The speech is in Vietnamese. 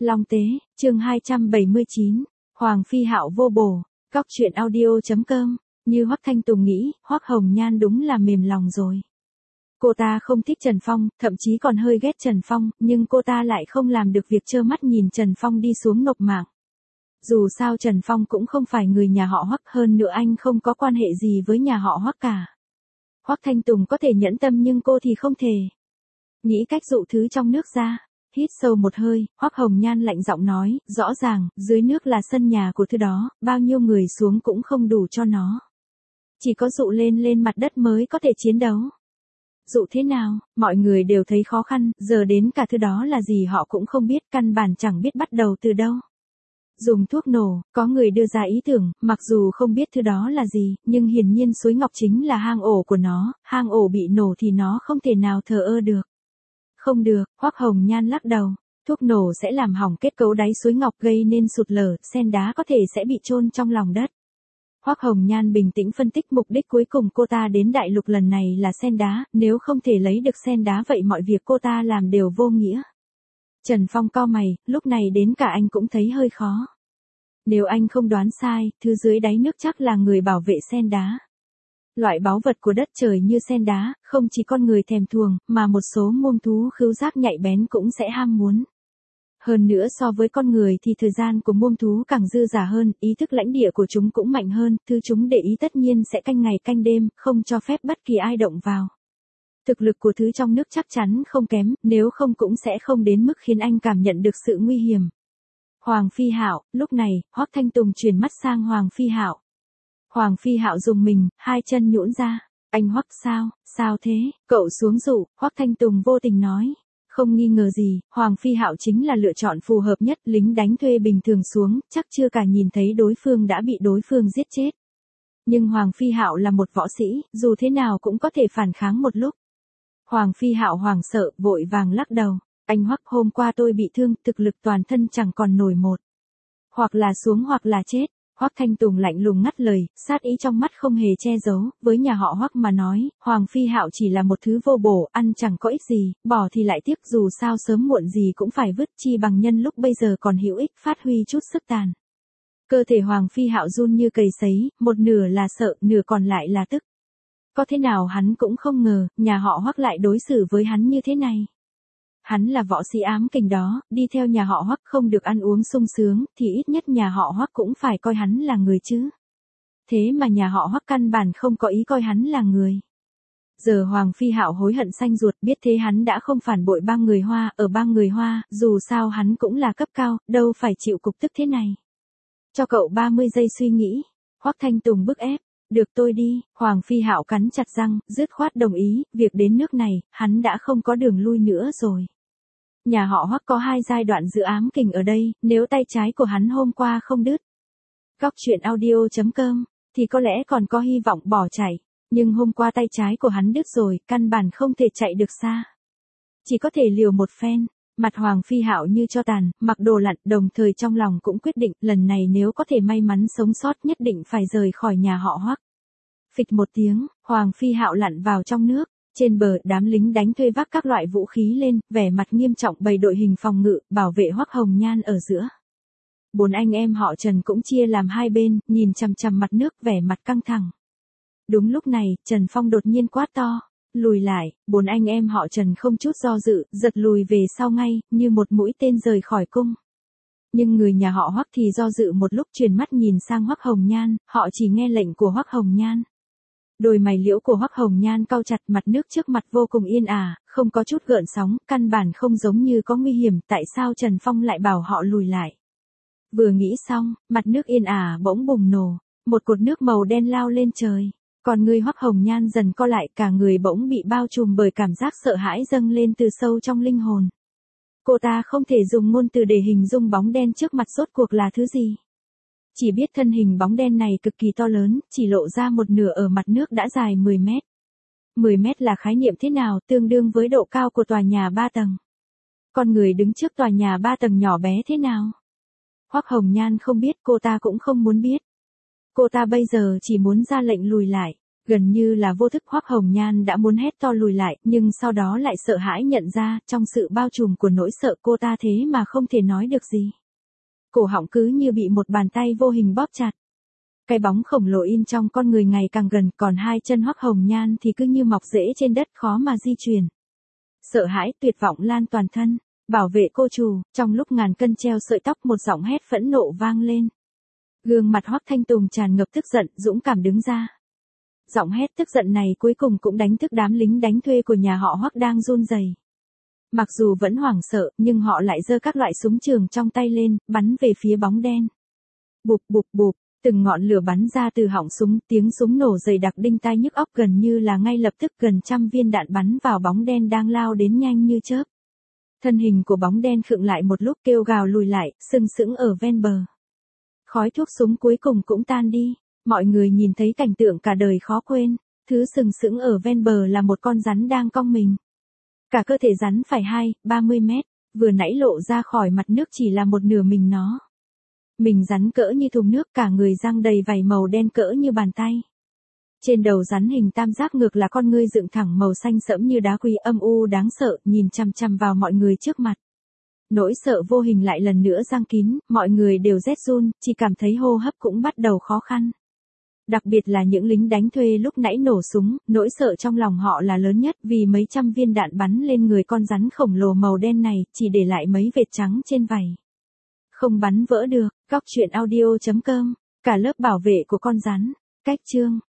Long Tế, chương 279, Hoàng Phi Hạo vô bổ, Cóc truyện audio.com, như Hoắc Thanh Tùng nghĩ, Hoắc Hồng Nhan đúng là mềm lòng rồi. Cô ta không thích Trần Phong, thậm chí còn hơi ghét Trần Phong, nhưng cô ta lại không làm được việc trơ mắt nhìn Trần Phong đi xuống nộp mạng. Dù sao Trần Phong cũng không phải người nhà họ Hoắc, hơn nữa anh không có quan hệ gì với nhà họ Hoắc cả. Hoắc Thanh Tùng có thể nhẫn tâm nhưng cô thì không thể. Nghĩ cách dụ thứ trong nước ra. Hít sâu một hơi, Hoắc Hồng Nhan lạnh giọng nói, rõ ràng, dưới nước là sân nhà của thứ đó, bao nhiêu người xuống cũng không đủ cho nó. Chỉ có dụ lên mặt đất mới có thể chiến đấu. Dụ thế nào, mọi người đều thấy khó khăn, giờ đến cả thứ đó là gì họ cũng không biết, căn bản chẳng biết bắt đầu từ đâu. Dùng thuốc nổ, có người đưa ra ý tưởng, mặc dù không biết thứ đó là gì, nhưng hiển nhiên suối ngọc chính là hang ổ của nó, hang ổ bị nổ thì nó không thể nào thờ ơ được. Không được, Hoắc Hồng Nhan lắc đầu, thuốc nổ sẽ làm hỏng kết cấu đáy suối ngọc gây nên sụt lở, sen đá có thể sẽ bị chôn trong lòng đất. Hoắc Hồng Nhan bình tĩnh phân tích mục đích cuối cùng cô ta đến đại lục lần này là sen đá, nếu không thể lấy được sen đá vậy mọi việc cô ta làm đều vô nghĩa. Trần Phong cau mày, lúc này đến cả anh cũng thấy hơi khó. Nếu anh không đoán sai, thứ dưới đáy nước chắc là người bảo vệ sen đá. Loại báu vật của đất trời như sen đá, không chỉ con người thèm thuồng, mà một số muông thú khứu giác nhạy bén cũng sẽ ham muốn. Hơn nữa so với con người thì thời gian của muông thú càng dư dả hơn, ý thức lãnh địa của chúng cũng mạnh hơn, thứ chúng để ý tất nhiên sẽ canh ngày canh đêm, không cho phép bất kỳ ai động vào. Thực lực của thứ trong nước chắc chắn không kém, nếu không cũng sẽ không đến mức khiến anh cảm nhận được sự nguy hiểm. Hoàng Phi Hạo, lúc này, Hoắc Thanh Tùng chuyển mắt sang Hoàng Phi Hạo. Hoàng Phi Hạo dùng mình, hai chân nhũn ra. Anh Hoắc sao thế, cậu xuống dụ, Hoắc Thanh Tùng vô tình nói. Không nghi ngờ gì, Hoàng Phi Hạo chính là lựa chọn phù hợp nhất, lính đánh thuê bình thường xuống, chắc chưa cả nhìn thấy đối phương đã bị đối phương giết chết. Nhưng Hoàng Phi Hạo là một võ sĩ, dù thế nào cũng có thể phản kháng một lúc. Hoàng Phi Hạo hoảng sợ, vội vàng lắc đầu. Anh Hoắc, hôm qua tôi bị thương, thực lực toàn thân chẳng còn nổi một. Hoặc là xuống hoặc là chết. Hoắc Thanh Tùng lạnh lùng ngắt lời, sát ý trong mắt không hề che giấu, với nhà họ Hoắc mà nói, Hoàng Phi Hạo chỉ là một thứ vô bổ, ăn chẳng có ích gì, bỏ thì lại tiếc, dù sao sớm muộn gì cũng phải vứt, chi bằng nhân lúc bây giờ còn hữu ích, phát huy chút sức tàn. Cơ thể Hoàng Phi Hạo run như cầy sấy, một nửa là sợ, nửa còn lại là tức. Có thế nào hắn cũng không ngờ, nhà họ Hoắc lại đối xử với hắn như thế này. Hắn là võ sĩ ám kình đó, đi theo nhà họ Hoắc không được ăn uống sung sướng, thì ít nhất nhà họ Hoắc cũng phải coi hắn là người chứ. Thế mà nhà họ Hoắc căn bản không có ý coi hắn là người. Giờ Hoàng Phi Hạo hối hận xanh ruột, biết thế hắn đã không phản bội bang người Hoa, ở bang người Hoa, dù sao hắn cũng là cấp cao, đâu phải chịu cục tức thế này. Cho cậu 30 giây suy nghĩ. Hoắc Thanh Tùng bức ép. Được tôi đi, Hoàng Phi Hạo cắn chặt răng, dứt khoát đồng ý, việc đến nước này, hắn đã không có đường lui nữa rồi. Nhà họ Hoắc có 2 giai đoạn dự ám kình ở đây, nếu tay trái của hắn hôm qua không đứt. Cóc truyện audio.com, thì có lẽ còn có hy vọng bỏ chạy, nhưng hôm qua tay trái của hắn đứt rồi, căn bản không thể chạy được xa. Chỉ có thể liều một phen. Mặt Hoàng Phi Hạo như cho tàn, mặc đồ lặn, đồng thời trong lòng cũng quyết định, lần này nếu có thể may mắn sống sót nhất định phải rời khỏi nhà họ Hoắc. Phịch một tiếng, Hoàng Phi Hạo lặn vào trong nước, trên bờ đám lính đánh thuê vác các loại vũ khí lên, vẻ mặt nghiêm trọng bày đội hình phòng ngự, bảo vệ Hoắc Hồng Nhan ở giữa. 4 anh em họ Trần cũng chia làm hai bên, nhìn chằm chằm mặt nước vẻ mặt căng thẳng. Đúng lúc này, Trần Phong đột nhiên quát to. Lùi lại, 4 anh em họ Trần không chút do dự, giật lùi về sau ngay, như một mũi tên rời khỏi cung. Nhưng người nhà họ Hoắc thì do dự một lúc, chuyển mắt nhìn sang Hoắc Hồng Nhan, họ chỉ nghe lệnh của Hoắc Hồng Nhan. Đôi mày liễu của Hoắc Hồng Nhan cau chặt, mặt nước trước mặt vô cùng yên ả, không có chút gợn sóng, căn bản không giống như có nguy hiểm, tại sao Trần Phong lại bảo họ lùi lại. Vừa nghĩ xong, mặt nước yên ả bỗng bùng nổ, một cột nước màu đen lao lên trời. Còn người Hoắc Hồng Nhan dần co lại, cả người bỗng bị bao trùm bởi cảm giác sợ hãi dâng lên từ sâu trong linh hồn. Cô ta không thể dùng ngôn từ để hình dung bóng đen trước mặt rốt cuộc là thứ gì. Chỉ biết thân hình bóng đen này cực kỳ to lớn, chỉ lộ ra một nửa ở mặt nước đã dài 10 mét. 10 mét là khái niệm thế nào, tương đương với độ cao của tòa nhà 3 tầng. Con người đứng trước tòa nhà 3 tầng nhỏ bé thế nào? Hoắc Hồng Nhan không biết, cô ta cũng không muốn biết. Cô ta bây giờ chỉ muốn ra lệnh lùi lại. Gần như là vô thức Hoắc Hồng Nhan đã muốn hét to lùi lại, nhưng sau đó lại sợ hãi nhận ra, trong sự bao trùm của nỗi sợ cô ta thế mà không thể nói được gì. Cổ họng cứ như bị một bàn tay vô hình bóp chặt. Cái bóng khổng lồ in trong con người ngày càng gần, còn hai chân Hoắc Hồng Nhan thì cứ như mọc rễ trên đất khó mà di chuyển. Sợ hãi, tuyệt vọng lan toàn thân. Bảo vệ cô chủ, trong lúc ngàn cân treo sợi tóc một giọng hét phẫn nộ vang lên. Gương mặt Hoắc Thanh Tùng tràn ngập tức giận, dũng cảm đứng ra. Giọng hét tức giận này cuối cùng cũng đánh thức đám lính đánh thuê của nhà họ Hoắc đang run rẩy. Mặc dù vẫn hoảng sợ, nhưng họ lại giơ các loại súng trường trong tay lên, bắn về phía bóng đen. Bụp bụp bụp, từng ngọn lửa bắn ra từ họng súng, tiếng súng nổ dày đặc đinh tai nhức óc, gần như là ngay lập tức gần trăm viên đạn bắn vào bóng đen đang lao đến nhanh như chớp. Thân hình của bóng đen khựng lại một lúc, kêu gào lùi lại, sừng sững ở ven bờ. Khói thuốc súng cuối cùng cũng tan đi, mọi người nhìn thấy cảnh tượng cả đời khó quên, thứ sừng sững ở ven bờ là một con rắn đang cong mình. Cả cơ thể rắn phải 30 mét, vừa nãy lộ ra khỏi mặt nước chỉ là một nửa mình nó. Mình rắn cỡ như thùng nước, cả người răng đầy vảy màu đen cỡ như bàn tay. Trên đầu rắn hình tam giác ngược là con ngươi dựng thẳng màu xanh sẫm như đá quý, âm u đáng sợ, nhìn chằm chằm vào mọi người trước mặt. Nỗi sợ vô hình lại lần nữa giăng kín, mọi người đều rét run, chỉ cảm thấy hô hấp cũng bắt đầu khó khăn. Đặc biệt là những lính đánh thuê lúc nãy nổ súng, nỗi sợ trong lòng họ là lớn nhất, vì mấy trăm viên đạn bắn lên người con rắn khổng lồ màu đen này, chỉ để lại mấy vệt trắng trên vảy. Không bắn vỡ được. Cóc truyện audio.com. Cả lớp bảo vệ của con rắn. Cách chương.